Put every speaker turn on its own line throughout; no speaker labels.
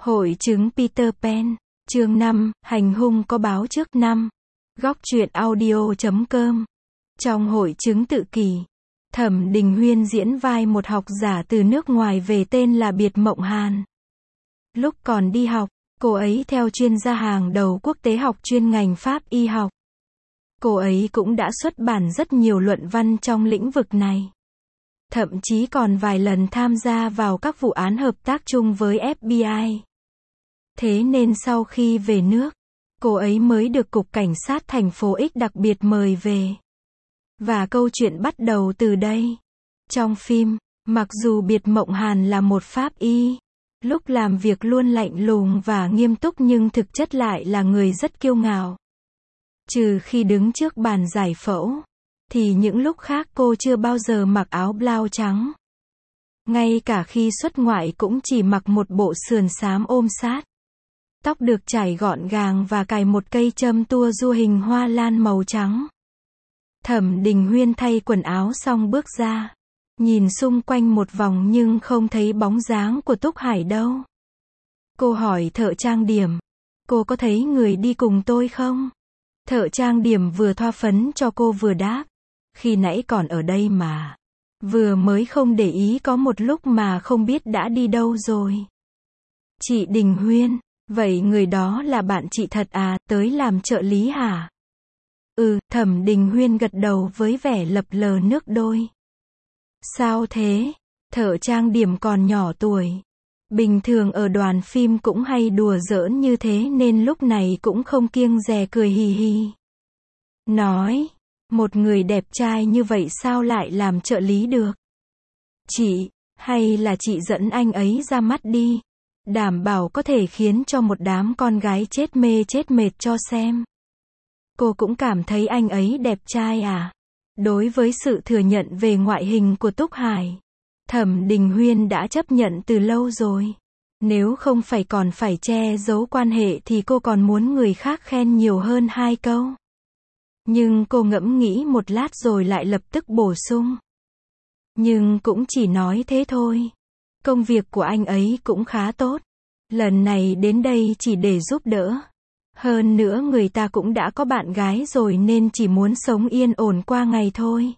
Hội chứng Peter Pan, chương 5, hành hung có báo trước 5. Góc truyện audio.com. Trong hội chứng tự kỷ, Thẩm Đình Huyên diễn vai một học giả từ nước ngoài về tên là Biệt Mộng Hàn. Lúc còn đi học, cô ấy theo chuyên gia hàng đầu quốc tế học chuyên ngành Pháp y học. Cô ấy cũng đã xuất bản rất nhiều luận văn trong lĩnh vực này. Thậm chí còn vài lần tham gia vào các vụ án hợp tác chung với FBI. Thế nên sau khi về nước, cô ấy mới được Cục Cảnh sát thành phố X đặc biệt mời về. Và câu chuyện bắt đầu từ đây. Trong phim, mặc dù Biệt Mộng Hàn là một pháp y, lúc làm việc luôn lạnh lùng và nghiêm túc nhưng thực chất lại là người rất kiêu ngạo. Trừ khi đứng trước bàn giải phẫu, thì những lúc khác cô chưa bao giờ mặc áo blau trắng. Ngay cả khi xuất ngoại cũng chỉ mặc một bộ sườn xám ôm sát. Tóc được chải gọn gàng và cài một cây châm tua rua hình hoa lan màu trắng. Thẩm Đình Huyên thay quần áo xong bước ra. Nhìn xung quanh một vòng nhưng không thấy bóng dáng của Túc Hải đâu. Cô hỏi thợ trang điểm. Cô có thấy người đi cùng tôi không? Thợ trang điểm vừa thoa phấn cho cô vừa đáp. Khi nãy còn ở đây mà. Vừa mới không để ý có một lúc mà không biết đã đi đâu rồi. Chị Đình Huyên, vậy người đó là bạn chị thật à, tới làm trợ lý hả? Thẩm Đình Huyên gật đầu với vẻ lập lờ nước đôi. Sao thế? Thợ trang điểm còn nhỏ tuổi. Bình thường ở đoàn phim cũng hay đùa giỡn như thế nên lúc này cũng không kiêng dè cười hì hì. Nói, một người đẹp trai như vậy sao lại làm trợ lý được? Chị, hay là chị dẫn anh ấy ra mắt đi. Đảm bảo có thể khiến cho một đám con gái chết mê chết mệt cho xem. Cô cũng cảm thấy anh ấy đẹp trai à? Đối với sự thừa nhận về ngoại hình của Túc Hải, Thẩm Đình Huyên đã chấp nhận từ lâu rồi. Nếu không phải còn phải che giấu quan hệ thì cô còn muốn người khác khen nhiều hơn 2 câu. Nhưng cô ngẫm nghĩ một lát rồi lại lập tức bổ sung. Nhưng cũng chỉ nói thế thôi. Công việc của anh ấy cũng khá tốt. Lần này đến đây chỉ để giúp đỡ. Hơn nữa người ta cũng đã có bạn gái rồi nên chỉ muốn sống yên ổn qua ngày thôi.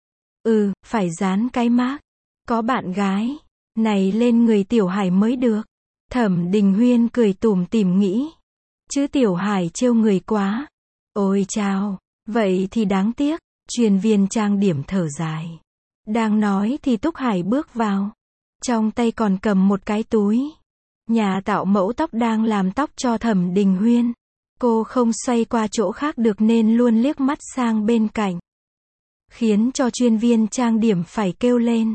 Phải dán cái mác. Có bạn gái. Này lên người Tiểu Hải mới được. Thẩm Đình Huyên cười tủm tỉm nghĩ. Chứ Tiểu Hải trêu người quá. Ôi chao. Vậy thì đáng tiếc. Chuyên viên trang điểm thở dài. Đang nói thì Túc Hải bước vào. Trong tay còn cầm một cái túi. Nhà tạo mẫu tóc đang làm tóc cho Thẩm Đình Huyên. Cô không xoay qua chỗ khác được nên luôn liếc mắt sang bên cạnh. Khiến cho chuyên viên trang điểm phải kêu lên.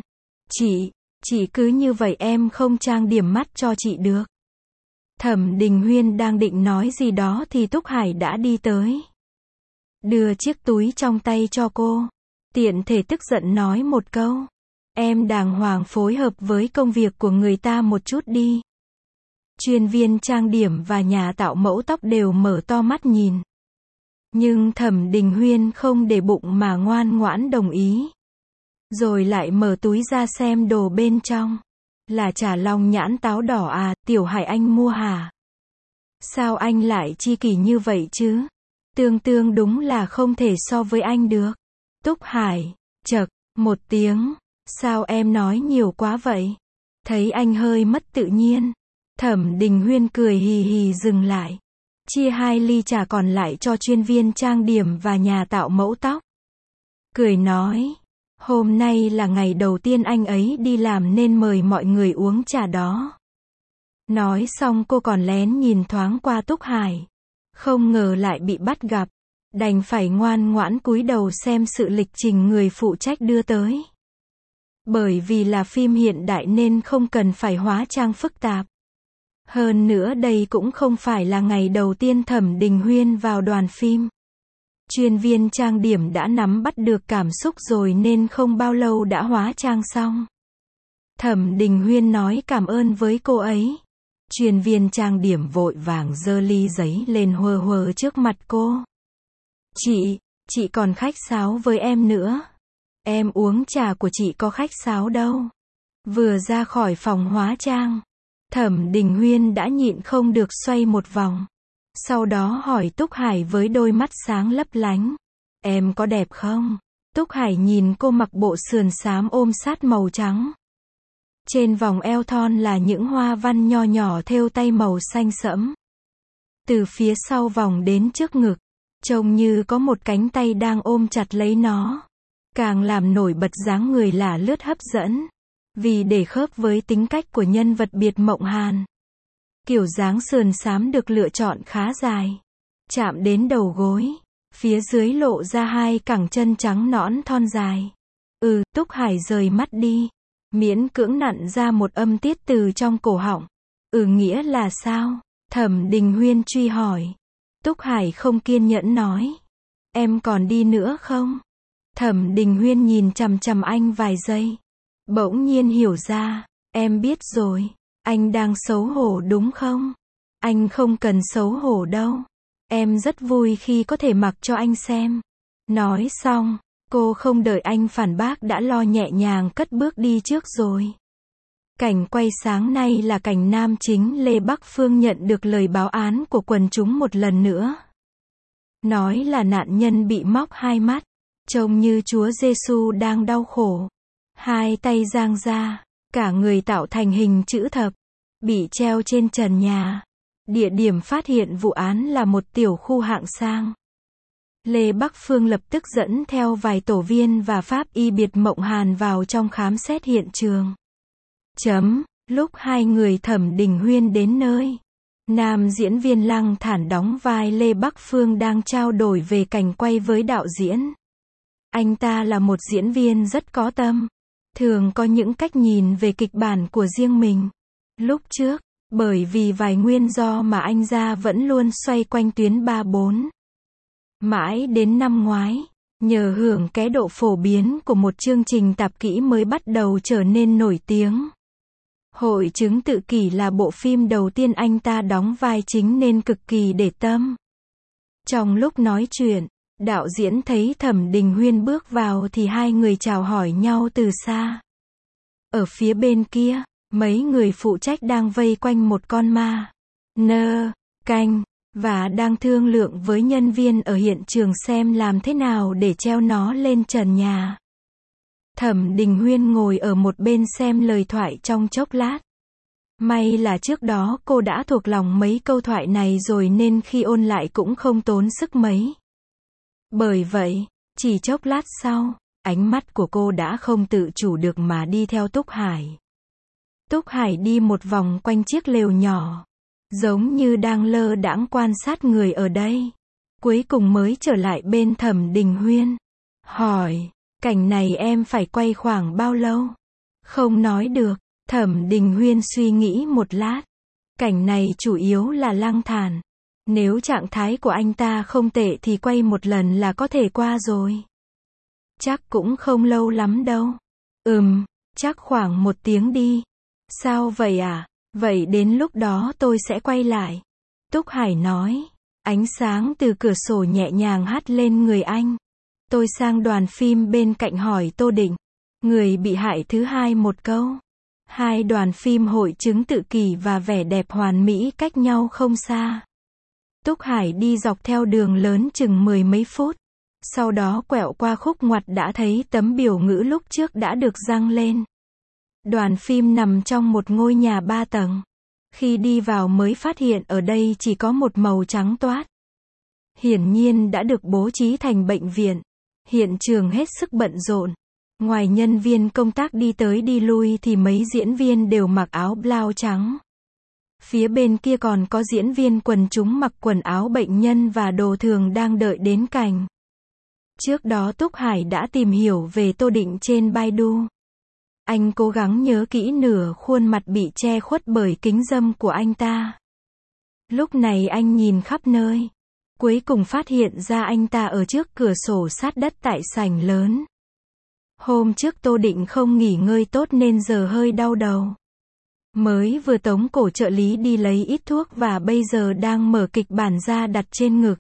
Chị cứ như vậy em không trang điểm mắt cho chị được. Thẩm Đình Huyên đang định nói gì đó thì Túc Hải đã đi tới. Đưa chiếc túi trong tay cho cô. Tiện thể tức giận nói một câu. Em đàng hoàng phối hợp với công việc của người ta một chút đi. Chuyên viên trang điểm và nhà tạo mẫu tóc đều mở to mắt nhìn. Nhưng Thẩm Đình Huyên không để bụng mà ngoan ngoãn đồng ý. Rồi lại mở túi ra xem đồ bên trong. Là chả lòng nhãn táo đỏ à, Tiểu Hải anh mua hả? Sao anh lại chi kỷ như vậy chứ? Tương đúng là không thể so với anh được. Túc Hải, chậc, một tiếng. Sao em nói nhiều quá vậy? Thấy anh hơi mất tự nhiên. Thẩm Đình Huyên cười hì hì dừng lại. Chia 2 ly trà còn lại cho chuyên viên trang điểm và nhà tạo mẫu tóc. Cười nói. Hôm nay là ngày đầu tiên anh ấy đi làm nên mời mọi người uống trà đó. Nói xong cô còn lén nhìn thoáng qua Túc Hải. Không ngờ lại bị bắt gặp. Đành phải ngoan ngoãn cúi đầu xem sự lịch trình người phụ trách đưa tới. Bởi vì là phim hiện đại nên không cần phải hóa trang phức tạp. Hơn nữa đây cũng không phải là ngày đầu tiên Thẩm Đình Huyên vào đoàn phim. Chuyên viên trang điểm đã nắm bắt được cảm xúc rồi nên không bao lâu đã hóa trang xong. Thẩm Đình Huyên nói cảm ơn với cô ấy. Chuyên viên trang điểm vội vàng giơ ly giấy lên huơ huơ trước mặt cô. Chị còn khách sáo với em nữa. Em uống trà của chị có khách sáo đâu. Vừa ra khỏi phòng hóa trang, Thẩm Đình Huyên đã nhịn không được xoay một vòng. Sau đó hỏi Túc Hải với đôi mắt sáng lấp lánh. Em có đẹp không? Túc Hải nhìn cô mặc bộ sườn xám ôm sát màu trắng. Trên vòng eo thon là những hoa văn nho nhỏ thêu tay màu xanh sẫm. Từ phía sau vòng đến trước ngực, trông như có một cánh tay đang ôm chặt lấy nó. Càng làm nổi bật dáng người lả lướt hấp dẫn. Vì để khớp với tính cách của nhân vật Biệt Mộng Hàn, kiểu dáng sườn xám được lựa chọn khá dài, chạm đến đầu gối. Phía dưới lộ ra hai cẳng chân trắng nõn thon dài. Túc Hải rời mắt đi, miễn cưỡng nặn ra một âm tiết từ trong cổ họng. Nghĩa là sao? Thẩm Đình Huyên truy hỏi. Túc Hải không kiên nhẫn nói. Em còn đi nữa không? Thẩm Đình Huyên nhìn chằm chằm anh vài giây. Bỗng nhiên hiểu ra. Em biết rồi. Anh đang xấu hổ đúng không? Anh không cần xấu hổ đâu. Em rất vui khi có thể mặc cho anh xem. Nói xong, cô không đợi anh phản bác đã lo nhẹ nhàng cất bước đi trước rồi. Cảnh quay sáng nay là cảnh nam chính Lê Bắc Phương nhận được lời báo án của quần chúng một lần nữa. Nói là nạn nhân bị móc hai mắt, trông như Chúa Giêsu đang đau khổ. Hai tay giang ra, cả người tạo thành hình chữ thập, bị treo trên trần nhà. Địa điểm phát hiện vụ án là một tiểu khu hạng sang. Lê Bắc Phương lập tức dẫn theo vài tổ viên và pháp y Biệt Mộng Hàn vào trong khám xét hiện trường. Lúc hai người Thẩm Đình Huyên đến nơi, nam diễn viên Lăng Thản đóng vai Lê Bắc Phương đang trao đổi về cảnh quay với đạo diễn. Anh ta là một diễn viên rất có tâm, thường có những cách nhìn về kịch bản của riêng mình. Lúc trước, bởi vì vài nguyên do mà anh ra vẫn luôn xoay quanh tuyến 3-4. Mãi đến năm ngoái, nhờ hưởng cái độ phổ biến của một chương trình tạp kỹ mới bắt đầu trở nên nổi tiếng. Hội chứng tự kỷ là bộ phim đầu tiên anh ta đóng vai chính nên cực kỳ để tâm. Trong lúc nói chuyện, đạo diễn thấy Thẩm Đình Huyên bước vào thì hai người chào hỏi nhau từ xa. Ở phía bên kia, mấy người phụ trách đang vây quanh một con ma canh và đang thương lượng với nhân viên ở hiện trường xem làm thế nào để treo nó lên trần nhà. Thẩm Đình Huyên ngồi ở một bên xem lời thoại trong chốc lát. May là trước đó cô đã thuộc lòng mấy câu thoại này rồi nên khi ôn lại cũng không tốn sức mấy. Bởi vậy, chỉ chốc lát sau, ánh mắt của cô đã không tự chủ được mà đi theo Túc Hải. Túc Hải đi một vòng quanh chiếc lều nhỏ, giống như đang lơ đãng quan sát người ở đây. Cuối cùng mới trở lại bên Thẩm Đình Huyên. Hỏi, cảnh này em phải quay khoảng bao lâu? Không nói được. Thẩm Đình Huyên suy nghĩ một lát. Cảnh này chủ yếu là Lăng Thản. Nếu trạng thái của anh ta không tệ thì quay một lần là có thể qua rồi. Chắc cũng không lâu lắm đâu. Chắc khoảng 1 tiếng đi. Sao vậy à? Vậy đến lúc đó tôi sẽ quay lại. Túc Hải nói. Ánh sáng từ cửa sổ nhẹ nhàng hắt lên người anh. Tôi sang đoàn phim bên cạnh hỏi Tô Định, người bị hại thứ hai, một câu. Hai đoàn phim Hội chứng tự kỷ và Vẻ đẹp hoàn mỹ cách nhau không xa. Túc Hải đi dọc theo đường lớn chừng 10 mấy phút. Sau đó quẹo qua khúc ngoặt đã thấy tấm biểu ngữ lúc trước đã được giăng lên. Đoàn phim nằm trong một ngôi nhà 3 tầng. Khi đi vào mới phát hiện ở đây chỉ có một màu trắng toát. Hiển nhiên đã được bố trí thành bệnh viện. Hiện trường hết sức bận rộn. Ngoài nhân viên công tác đi tới đi lui thì mấy diễn viên đều mặc áo blau trắng. Phía bên kia còn có diễn viên quần chúng mặc quần áo bệnh nhân và đồ thường đang đợi đến cành. Trước đó Túc Hải đã tìm hiểu về Tô Định trên Baidu. Anh cố gắng nhớ kỹ nửa khuôn mặt bị che khuất bởi kính râm của anh ta. Lúc này anh nhìn khắp nơi. Cuối cùng phát hiện ra anh ta ở trước cửa sổ sát đất tại sảnh lớn. Hôm trước Tô Định không nghỉ ngơi tốt nên giờ hơi đau đầu. Mới vừa tống cổ trợ lý đi lấy ít thuốc và bây giờ đang mở kịch bản ra đặt trên ngực.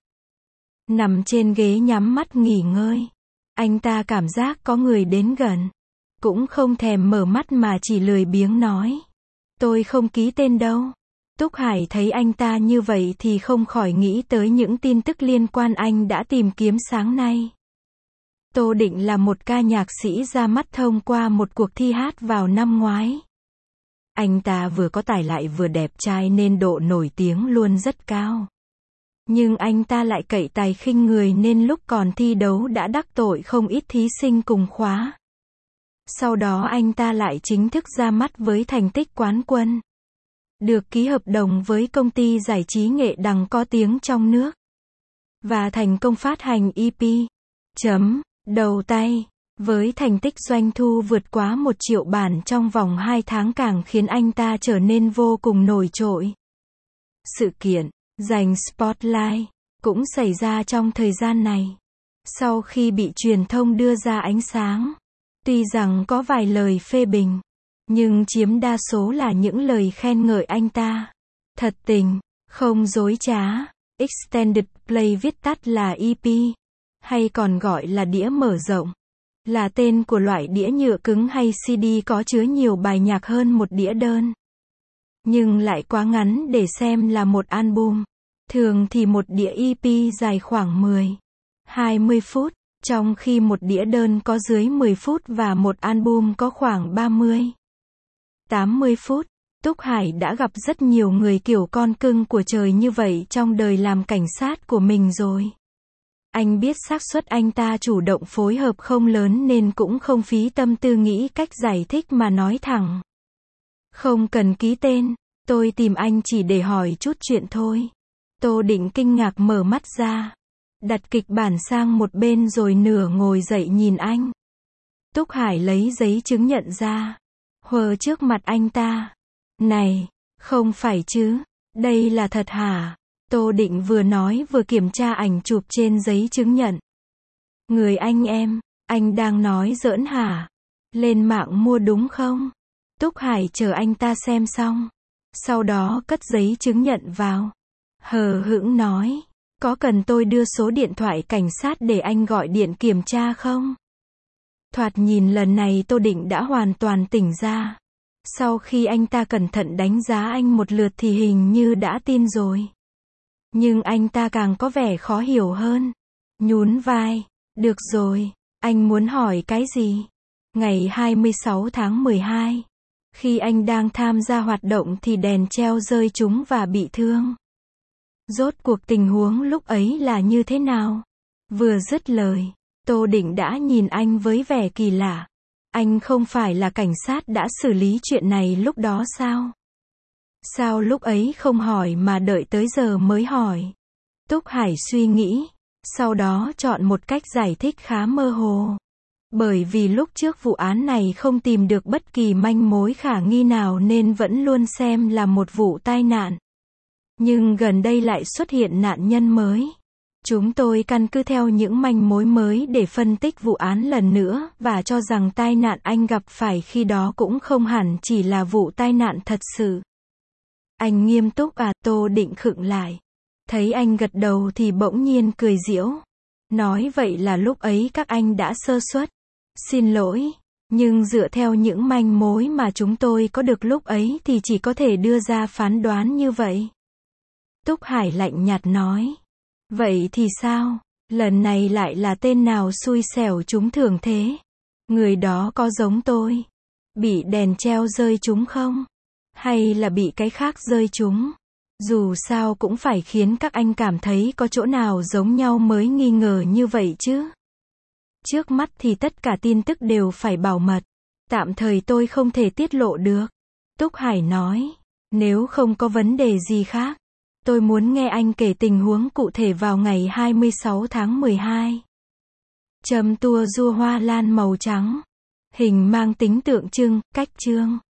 Nằm trên ghế nhắm mắt nghỉ ngơi. Anh ta cảm giác có người đến gần. Cũng không thèm mở mắt mà chỉ lười biếng nói. Tôi không ký tên đâu. Túc Hải thấy anh ta như vậy thì không khỏi nghĩ tới những tin tức liên quan anh đã tìm kiếm sáng nay. Tô Định là một ca nhạc sĩ ra mắt thông qua một cuộc thi hát vào năm ngoái. Anh ta vừa có tài lại vừa đẹp trai nên độ nổi tiếng luôn rất cao. Nhưng anh ta lại cậy tài khinh người nên lúc còn thi đấu đã đắc tội không ít thí sinh cùng khóa. Sau đó anh ta lại chính thức ra mắt với thành tích quán quân. Được ký hợp đồng với công ty giải trí nghệ đằng có tiếng trong nước. Và thành công phát hành EP. Đầu tay. Với thành tích doanh thu vượt quá 1 triệu bản trong vòng 2 tháng càng khiến anh ta trở nên vô cùng nổi trội. Sự kiện giành Spotlight cũng xảy ra trong thời gian này. Sau khi bị truyền thông đưa ra ánh sáng, tuy rằng có vài lời phê bình, nhưng chiếm đa số là những lời khen ngợi anh ta. Thật tình, không dối trá. Extended Play viết tắt là EP, hay còn gọi là đĩa mở rộng, là tên của loại đĩa nhựa cứng hay CD có chứa nhiều bài nhạc hơn một đĩa đơn. Nhưng lại quá ngắn để xem là một album. Thường thì một đĩa EP dài khoảng 10-20 phút, trong khi một đĩa đơn có dưới 10 phút và một album có khoảng 30-80 phút. Túc Hải đã gặp rất nhiều người kiểu con cưng của trời như vậy trong đời làm cảnh sát của mình rồi. Anh biết xác suất anh ta chủ động phối hợp không lớn nên cũng không phí tâm tư nghĩ cách giải thích mà nói thẳng. Không cần ký tên, tôi tìm anh chỉ để hỏi chút chuyện thôi. Tô Định kinh ngạc mở mắt ra, đặt kịch bản sang một bên rồi nửa ngồi dậy nhìn anh. Túc Hải lấy giấy chứng nhận ra, huờ trước mặt anh ta. Này, không phải chứ, đây là thật hả? Tô Định vừa nói vừa kiểm tra ảnh chụp trên giấy chứng nhận. Người anh đang nói giỡn hả? Lên mạng mua đúng không? Túc Hải chờ anh ta xem xong, sau đó cất giấy chứng nhận vào. Hờ hững nói, có cần tôi đưa số điện thoại cảnh sát để anh gọi điện kiểm tra không? Thoạt nhìn lần này Tô Định đã hoàn toàn tỉnh ra. Sau khi anh ta cẩn thận đánh giá anh một lượt thì hình như đã tin rồi. Nhưng anh ta càng có vẻ khó hiểu hơn. Nhún vai, được rồi, anh muốn hỏi cái gì? Ngày 26 tháng 12, khi anh đang tham gia hoạt động thì đèn treo rơi trúng và bị thương. Rốt cuộc tình huống lúc ấy là như thế nào? Vừa dứt lời, Tô Định đã nhìn anh với vẻ kỳ lạ. Anh không phải là cảnh sát đã xử lý chuyện này lúc đó sao? Sao lúc ấy không hỏi mà đợi tới giờ mới hỏi? Túc Hải suy nghĩ, sau đó chọn một cách giải thích khá mơ hồ. Bởi vì lúc trước vụ án này không tìm được bất kỳ manh mối khả nghi nào nên vẫn luôn xem là một vụ tai nạn. Nhưng gần đây lại xuất hiện nạn nhân mới. Chúng tôi căn cứ theo những manh mối mới để phân tích vụ án lần nữa và cho rằng tai nạn anh gặp phải khi đó cũng không hẳn chỉ là vụ tai nạn thật sự. Anh nghiêm túc à? Tô Định khựng lại. Thấy anh gật đầu thì bỗng nhiên cười giễu. Nói vậy là lúc ấy các anh đã sơ suất. Xin lỗi, nhưng dựa theo những manh mối mà chúng tôi có được lúc ấy thì chỉ có thể đưa ra phán đoán như vậy. Túc Hải lạnh nhạt nói. Vậy thì sao? Lần này lại là tên nào xui xẻo trúng thưởng thế? Người đó có giống tôi? Bị đèn treo rơi trúng không? Hay là bị cái khác rơi trúng? Dù sao cũng phải khiến các anh cảm thấy có chỗ nào giống nhau mới nghi ngờ như vậy chứ. Trước mắt thì tất cả tin tức đều phải bảo mật. Tạm thời tôi không thể tiết lộ được. Túc Hải nói. Nếu không có vấn đề gì khác, tôi muốn nghe anh kể tình huống cụ thể vào ngày 26 tháng 12. Châm tua rua hoa lan màu trắng. Hình mang tính tượng trưng, cách trương.